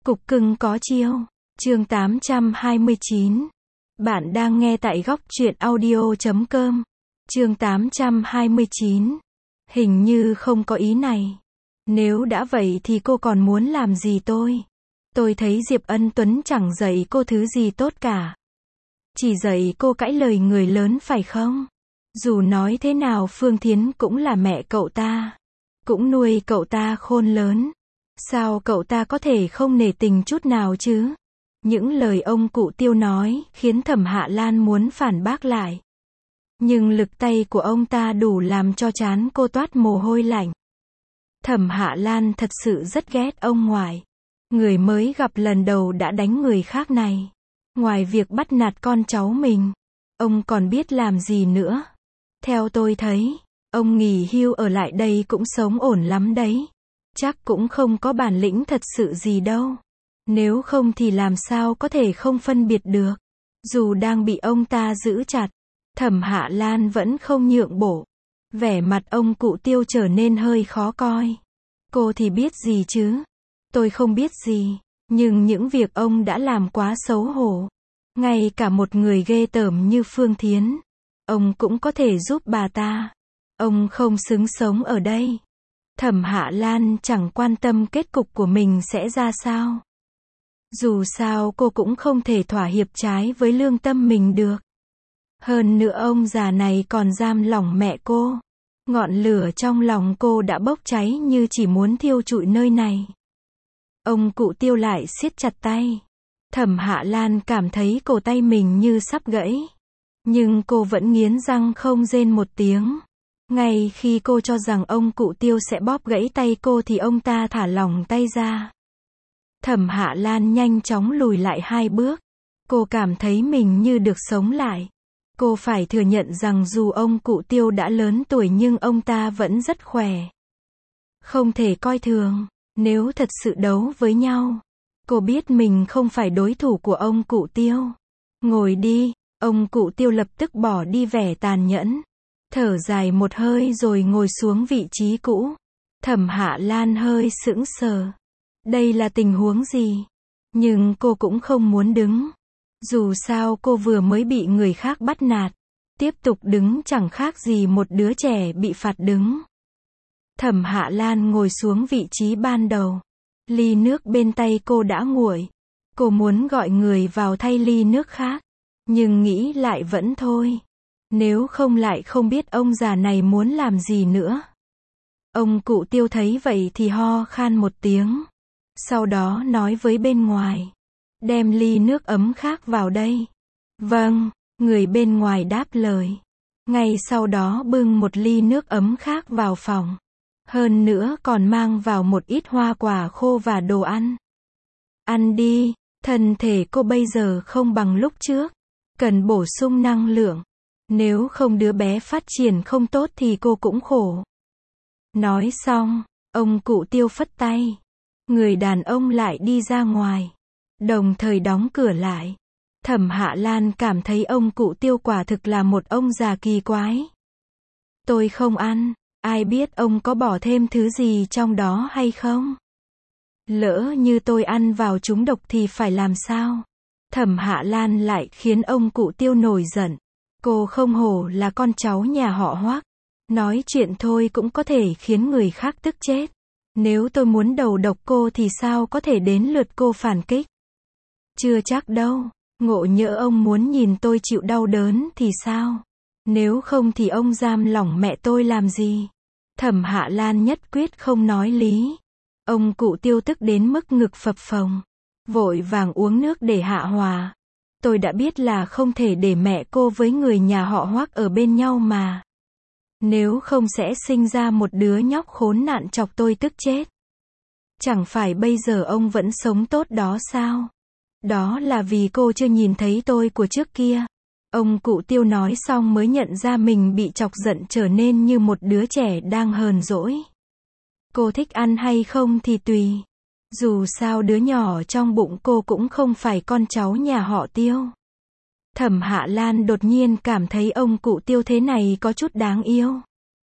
Cục cưng có chiêu. Chương 829. Bạn đang nghe tại góc truyện audio.com. Chương 829. Hình như không có ý này. Nếu đã vậy thì cô còn muốn làm gì tôi? Tôi thấy Diệp Ân Tuấn chẳng dạy cô thứ gì tốt cả. Chỉ dạy cô cãi lời người lớn phải không? Dù nói thế nào Phương Thiến cũng là mẹ cậu ta. Cũng nuôi cậu ta khôn lớn. Sao cậu ta có thể không nể tình chút nào chứ? Những lời ông cụ Tiêu nói khiến Thẩm Hạ Lan muốn phản bác lại. Nhưng lực tay của ông ta đủ làm cho trán cô toát mồ hôi lạnh. Thẩm Hạ Lan thật sự rất ghét ông ngoại. Người mới gặp lần đầu đã đánh người khác này. Ngoài việc bắt nạt con cháu mình, ông còn biết làm gì nữa. Theo tôi thấy, ông nghỉ hưu ở lại đây cũng sống ổn lắm đấy. Chắc cũng không có bản lĩnh thật sự gì đâu. Nếu không thì làm sao có thể không phân biệt được. Dù đang bị ông ta giữ chặt, Thẩm Hạ Lan vẫn không nhượng bộ. Vẻ mặt ông cụ Tiêu trở nên hơi khó coi. Cô thì biết gì chứ? Tôi không biết gì. Nhưng những việc ông đã làm quá xấu hổ. Ngay cả một người ghê tởm như Phương Thiến, ông cũng có thể giúp bà ta. Ông không xứng sống ở đây. Thẩm Hạ Lan chẳng quan tâm kết cục của mình sẽ ra sao. Dù sao cô cũng không thể thỏa hiệp trái với lương tâm mình được. Hơn nữa ông già này còn giam lỏng mẹ cô. Ngọn lửa trong lòng cô đã bốc cháy như chỉ muốn thiêu trụi nơi này. Ông cụ Tiêu lại siết chặt tay. Thẩm Hạ Lan cảm thấy cổ tay mình như sắp gãy. Nhưng cô vẫn nghiến răng không rên một tiếng. Ngay khi cô cho rằng ông cụ Tiêu sẽ bóp gãy tay cô thì ông ta thả lỏng tay ra. Thẩm Hạ Lan nhanh chóng lùi lại 2 bước. Cô cảm thấy mình như được sống lại. Cô phải thừa nhận rằng dù ông cụ Tiêu đã lớn tuổi nhưng ông ta vẫn rất khỏe. Không thể coi thường. Nếu thật sự đấu với nhau, cô biết mình không phải đối thủ của ông cụ Tiêu. Ngồi đi. Ông cụ Tiêu lập tức bỏ đi vẻ tàn nhẫn. Thở dài một hơi rồi ngồi xuống vị trí cũ. Thẩm Hạ Lan hơi sững sờ. Đây là tình huống gì? Nhưng cô cũng không muốn đứng. Dù sao cô vừa mới bị người khác bắt nạt. Tiếp tục đứng chẳng khác gì một đứa trẻ bị phạt đứng. Thẩm Hạ Lan ngồi xuống vị trí ban đầu. Ly nước bên tay cô đã nguội. Cô muốn gọi người vào thay ly nước khác. Nhưng nghĩ lại vẫn thôi. Nếu không lại không biết ông già này muốn làm gì nữa. Ông cụ Tiêu thấy vậy thì ho khan một tiếng. Sau đó nói với bên ngoài. Đem ly nước ấm khác vào đây. Vâng, người bên ngoài đáp lời. Ngay sau đó bưng một ly nước ấm khác vào phòng. Hơn nữa còn mang vào một ít hoa quả khô và đồ ăn. Ăn đi, thân thể cô bây giờ không bằng lúc trước. Cần bổ sung năng lượng. Nếu không đứa bé phát triển không tốt thì cô cũng khổ. Nói xong, ông cụ Tiêu phất tay. Người đàn ông lại đi ra ngoài. Đồng thời đóng cửa lại. Thẩm Hạ Lan cảm thấy ông cụ Tiêu quả thực là một ông già kỳ quái. Tôi không ăn. Ai biết ông có bỏ thêm thứ gì trong đó hay không? Lỡ như tôi ăn vào trúng độc thì phải làm sao? Thẩm Hạ Lan lại khiến ông cụ Tiêu nổi giận. Cô không hổ là con cháu nhà họ Hoắc. Nói chuyện thôi cũng có thể khiến người khác tức chết. Nếu tôi muốn đầu độc cô thì sao có thể đến lượt cô phản kích? Chưa chắc đâu. Ngộ nhỡ ông muốn nhìn tôi chịu đau đớn thì sao? Nếu không thì ông giam lỏng mẹ tôi làm gì? Thẩm Hạ Lan nhất quyết không nói lý. Ông cụ Tiêu tức đến mức ngực phập phồng. Vội vàng uống nước để hạ hòa. Tôi đã biết là không thể để mẹ cô với người nhà họ Hoắc ở bên nhau mà. Nếu không sẽ sinh ra một đứa nhóc khốn nạn chọc tôi tức chết. Chẳng phải bây giờ ông vẫn sống tốt đó sao? Đó là vì cô chưa nhìn thấy tôi của trước kia. Ông cụ Tiêu nói xong mới nhận ra mình bị chọc giận trở nên như một đứa trẻ đang hờn dỗi. Cô thích ăn hay không thì tùy. Dù sao đứa nhỏ trong bụng cô cũng không phải con cháu nhà họ Tiêu. Thẩm Hạ Lan đột nhiên cảm thấy ông cụ Tiêu thế này có chút đáng yêu.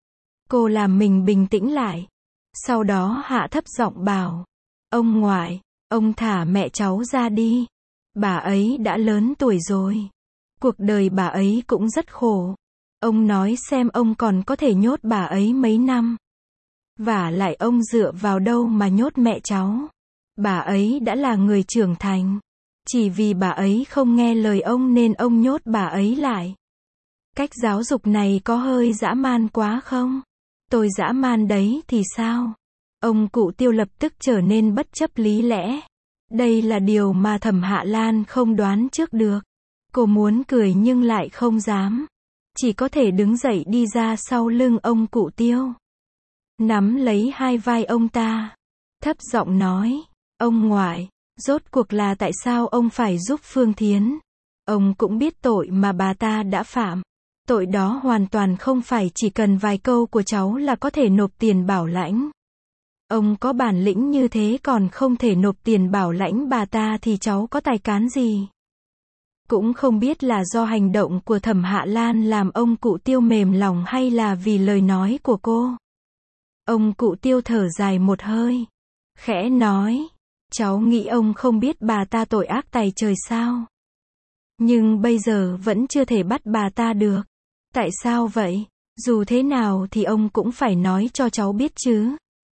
Cô làm mình bình tĩnh lại. Sau đó hạ thấp giọng bảo. Ông ngoại, Ông thả mẹ cháu ra đi. Bà ấy đã lớn tuổi rồi. Cuộc đời bà ấy cũng rất khổ. Ông nói xem ông còn có thể nhốt bà ấy mấy năm. Vả lại ông dựa vào đâu mà nhốt mẹ cháu. Bà ấy đã là người trưởng thành. Chỉ vì bà ấy không nghe lời ông nên ông nhốt bà ấy lại. Cách giáo dục này có hơi dã man quá không? Tôi dã man đấy thì sao? Ông cụ Tiêu lập tức trở nên bất chấp lý lẽ. Đây là điều mà Thẩm Hạ Lan không đoán trước được. Cô muốn cười nhưng lại không dám. Chỉ có thể đứng dậy đi ra sau lưng ông cụ Tiêu. Nắm lấy hai vai ông ta. Thấp giọng nói, ông ngoại, rốt cuộc là tại sao ông phải giúp Phương Thiến? Ông cũng biết tội mà bà ta đã phạm. Tội đó hoàn toàn không phải chỉ cần vài câu của cháu là có thể nộp tiền bảo lãnh. Ông có bản lĩnh như thế còn không thể nộp tiền bảo lãnh bà ta thì cháu có tài cán gì? Cũng không biết là do hành động của Thẩm Hạ Lan làm ông cụ Tiêu mềm lòng hay là vì lời nói của cô. Ông cụ Tiêu thở dài một hơi. Khẽ nói, cháu nghĩ ông không biết bà ta tội ác tày trời sao? Nhưng bây giờ vẫn chưa thể bắt bà ta được. Tại sao vậy? Dù thế nào thì ông cũng phải nói cho cháu biết chứ.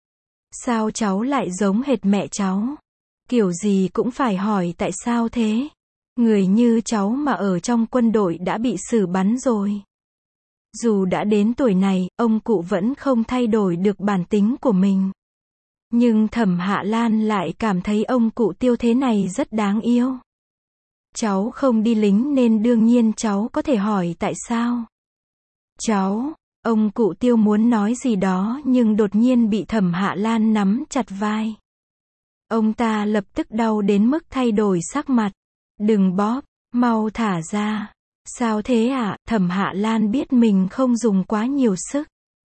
Sao cháu lại giống hệt mẹ cháu? Kiểu gì cũng phải hỏi tại sao thế? Người như cháu mà ở trong quân đội đã bị xử bắn rồi. Dù đã đến tuổi này, ông cụ vẫn không thay đổi được bản tính của mình. Nhưng Thẩm Hạ Lan lại cảm thấy ông cụ Tiêu thế này rất đáng yêu. Cháu không đi lính nên đương nhiên cháu có thể hỏi tại sao. Cháu, ông cụ Tiêu muốn nói gì đó nhưng đột nhiên bị Thẩm Hạ Lan nắm chặt vai. Ông ta lập tức đau đến mức thay đổi sắc mặt. Đừng bóp, mau thả ra. Sao thế ạ? Thẩm Hạ Lan biết mình không dùng quá nhiều sức.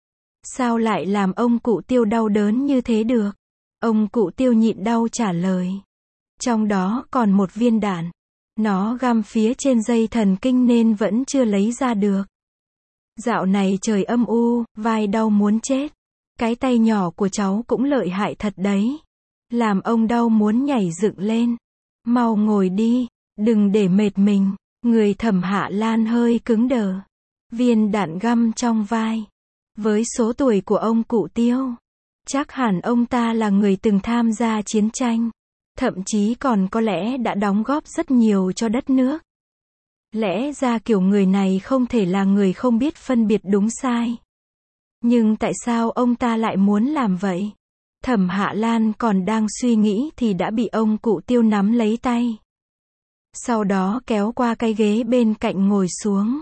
Sao lại làm ông cụ Tiêu đau đớn như thế được? Ông cụ Tiêu nhịn đau trả lời. Trong đó còn một viên đạn. Nó găm phía trên dây thần kinh nên vẫn chưa lấy ra được. Dạo này trời âm u, vai đau muốn chết. Cái tay nhỏ của cháu cũng lợi hại thật đấy. Làm ông đau muốn nhảy dựng lên. Mau ngồi đi, đừng để mệt mình. Người Thẩm Hạ Lan hơi cứng đờ. Viên đạn găm trong vai. Với số tuổi của ông cụ Tiêu, chắc hẳn ông ta là người từng tham gia chiến tranh. Thậm chí còn có lẽ đã đóng góp rất nhiều cho đất nước. Lẽ ra kiểu người này không thể là người không biết phân biệt đúng sai. Nhưng tại sao ông ta lại muốn làm vậy? Thẩm Hạ Lan còn đang suy nghĩ thì đã bị ông cụ Tiêu nắm lấy tay. Sau đó kéo qua cái ghế bên cạnh ngồi xuống.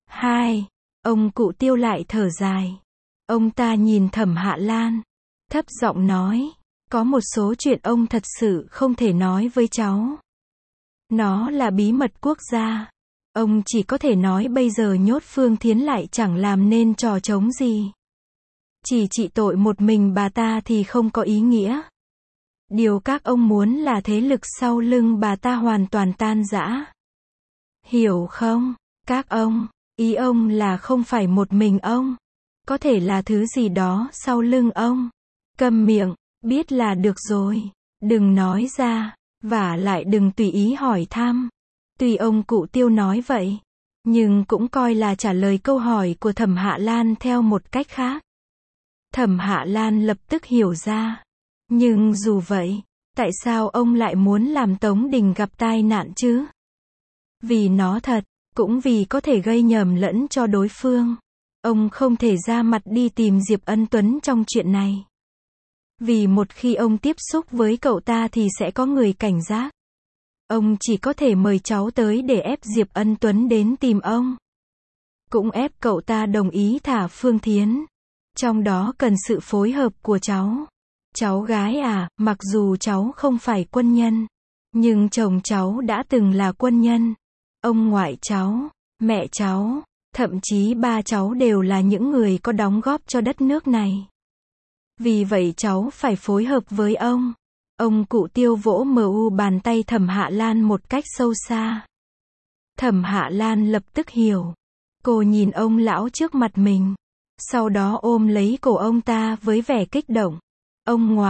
Ông cụ Tiêu lại thở dài. Ông ta nhìn Thẩm Hạ Lan. Thấp giọng nói. Có một số chuyện ông thật sự không thể nói với cháu. Nó là bí mật quốc gia. Ông chỉ có thể nói bây giờ nhốt Phương Thiến lại chẳng làm nên trò trống gì. Chỉ trị tội một mình bà ta thì không có ý nghĩa. Điều các ông muốn là thế lực sau lưng bà ta hoàn toàn tan rã. Hiểu không? Các ông, ý ông là không phải một mình ông. Có thể là thứ gì đó sau lưng ông. Câm miệng, biết là được rồi. Đừng nói ra, vả lại đừng tùy ý hỏi thăm. Tuy ông cụ Tiêu nói vậy, nhưng cũng coi là trả lời câu hỏi của Thẩm Hạ Lan theo một cách khác. Thẩm Hạ Lan lập tức hiểu ra. Nhưng dù vậy, tại sao ông lại muốn làm Tống Đình gặp tai nạn chứ? Vì nó thật, cũng vì có thể gây nhầm lẫn cho đối phương. Ông không thể ra mặt đi tìm Diệp Ân Tuấn trong chuyện này. Vì một khi ông tiếp xúc với cậu ta thì sẽ có người cảnh giác. Ông chỉ có thể mời cháu tới để ép Diệp Ân Tuấn đến tìm ông. Cũng ép cậu ta đồng ý thả Phương Thiến. Trong đó cần sự phối hợp của cháu. Cháu gái à, mặc dù cháu không phải quân nhân, nhưng chồng cháu đã từng là quân nhân. Ông ngoại cháu, mẹ cháu, thậm chí ba cháu đều là những người có đóng góp cho đất nước này. Vì vậy cháu phải phối hợp với ông. Ông cụ Tiêu vỗ bàn tay Thẩm Hạ Lan một cách sâu xa. Thẩm Hạ Lan lập tức hiểu. Cô nhìn ông lão trước mặt mình. Sau đó ôm lấy cổ ông ta với vẻ kích động. Ông ngoại,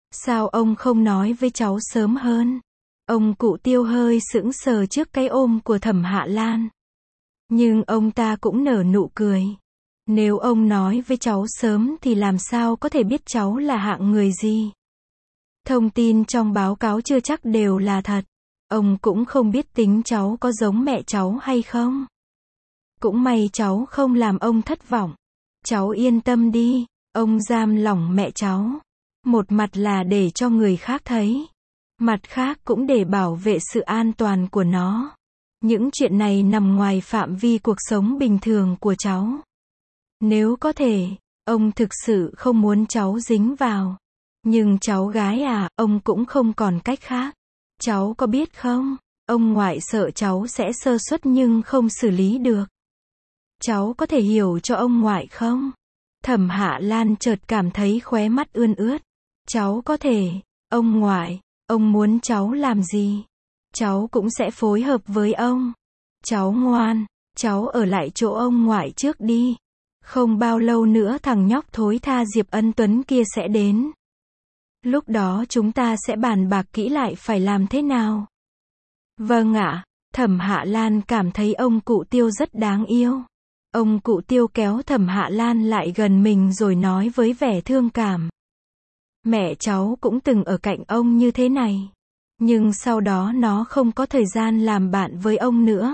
Sao ông không nói với cháu sớm hơn? Ông cụ Tiêu hơi sững sờ trước cái ôm của Thẩm Hạ Lan. Nhưng ông ta cũng nở nụ cười. Nếu ông nói với cháu sớm thì làm sao có thể biết cháu là hạng người gì? Thông tin trong báo cáo chưa chắc đều là thật. Ông cũng không biết tính cháu có giống mẹ cháu hay không. Cũng may cháu không làm ông thất vọng. Cháu yên tâm đi, ông giam lỏng mẹ cháu. Một mặt là để cho người khác thấy. Mặt khác cũng để bảo vệ sự an toàn của nó. Những chuyện này nằm ngoài phạm vi cuộc sống bình thường của cháu. Nếu có thể, ông thực sự không muốn cháu dính vào. Nhưng cháu gái à, ông cũng không còn cách khác. Cháu có biết không, ông ngoại sợ cháu sẽ sơ suất nhưng không xử lý được. Cháu có thể hiểu cho ông ngoại không? Thẩm Hạ Lan chợt cảm thấy khóe mắt ươn ướt. Cháu có thể, ông ngoại, ông muốn cháu làm gì? Cháu cũng sẽ phối hợp với ông. Cháu ngoan, cháu ở lại chỗ ông ngoại trước đi. Không bao lâu nữa thằng nhóc thối tha Diệp Ân Tuấn kia sẽ đến. Lúc đó chúng ta sẽ bàn bạc kỹ lại phải làm thế nào. Vâng ạ, Thẩm Hạ Lan cảm thấy ông cụ Tiêu rất đáng yêu. Ông cụ Tiêu kéo Thẩm Hạ Lan lại gần mình rồi nói với vẻ thương cảm. Mẹ cháu cũng từng ở cạnh ông như thế này. Nhưng sau đó nó không có thời gian làm bạn với ông nữa.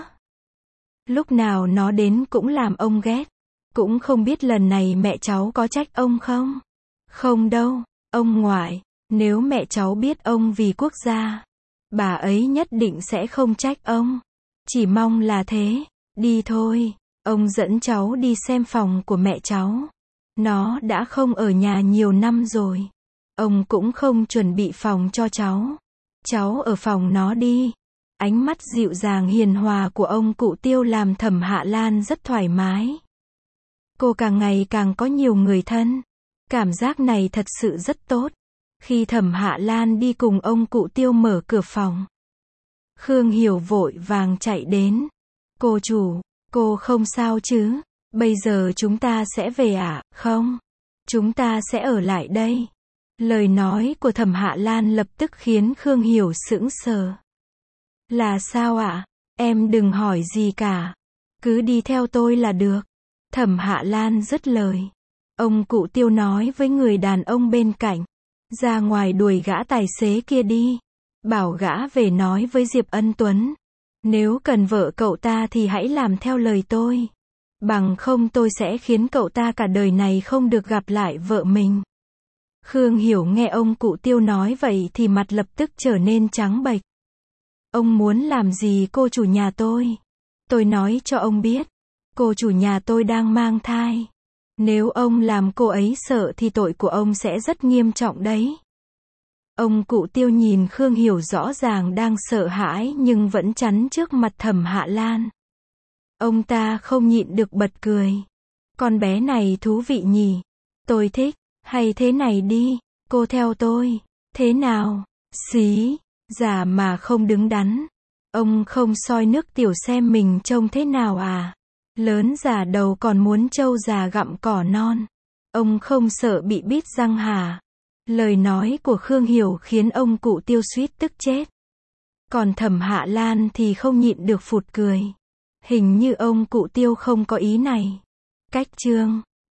Lúc nào nó đến cũng làm ông ghét. Cũng không biết lần này mẹ cháu có trách ông không? Không đâu, ông ngoại, nếu mẹ cháu biết ông vì quốc gia, bà ấy nhất định sẽ không trách ông. Chỉ mong là thế. Đi thôi, ông dẫn cháu đi xem phòng của mẹ cháu. Nó đã không ở nhà nhiều năm rồi. Ông cũng không chuẩn bị phòng cho cháu. Cháu ở phòng nó đi. Ánh mắt dịu dàng hiền hòa của ông cụ Tiêu làm Thẩm Hạ Lan rất thoải mái. Cô càng ngày càng có nhiều người thân. Cảm giác này thật sự rất tốt. Khi Thẩm Hạ Lan đi cùng ông cụ Tiêu mở cửa phòng, Khương Hiểu vội vàng chạy đến. Cô chủ, cô không sao chứ? Bây giờ chúng ta sẽ về à? Không. Chúng ta sẽ ở lại đây. Lời nói của Thẩm Hạ Lan lập tức khiến Khương Hiểu sững sờ. Là sao ạ? Em đừng hỏi gì cả. Cứ đi theo tôi là được. Thẩm Hạ Lan dứt lời. Ông cụ Tiêu nói với người đàn ông bên cạnh. Ra ngoài đuổi gã tài xế kia đi. Bảo gã về nói với Diệp Ân Tuấn. Nếu cần vợ cậu ta thì hãy làm theo lời tôi. Bằng không tôi sẽ khiến cậu ta cả đời này không được gặp lại vợ mình. Khương Hiểu nghe ông cụ Tiêu nói vậy thì mặt lập tức trở nên trắng bệch. Ông muốn làm gì cô chủ nhà tôi? Tôi nói cho ông biết. Cô chủ nhà tôi đang mang thai. Nếu ông làm cô ấy sợ thì tội của ông sẽ rất nghiêm trọng đấy. Ông cụ Tiêu nhìn Khương Hiểu rõ ràng đang sợ hãi nhưng vẫn chắn trước mặt Thẩm Hạ Lan. Ông ta không nhịn được bật cười. Con bé này thú vị nhỉ. Tôi thích. Hay thế này đi, cô theo tôi. Thế nào? Xí, già mà không đứng đắn. Ông không soi nước tiểu xem mình trông thế nào à? Lớn già đầu còn muốn trâu già gặm cỏ non. Ông không sợ bị bít răng hả? Lời nói của Khương Hiểu khiến ông cụ Tiêu suýt tức chết. Còn Thẩm Hạ Lan thì không nhịn được phụt cười. Hình như ông cụ Tiêu không có ý này. Cách chương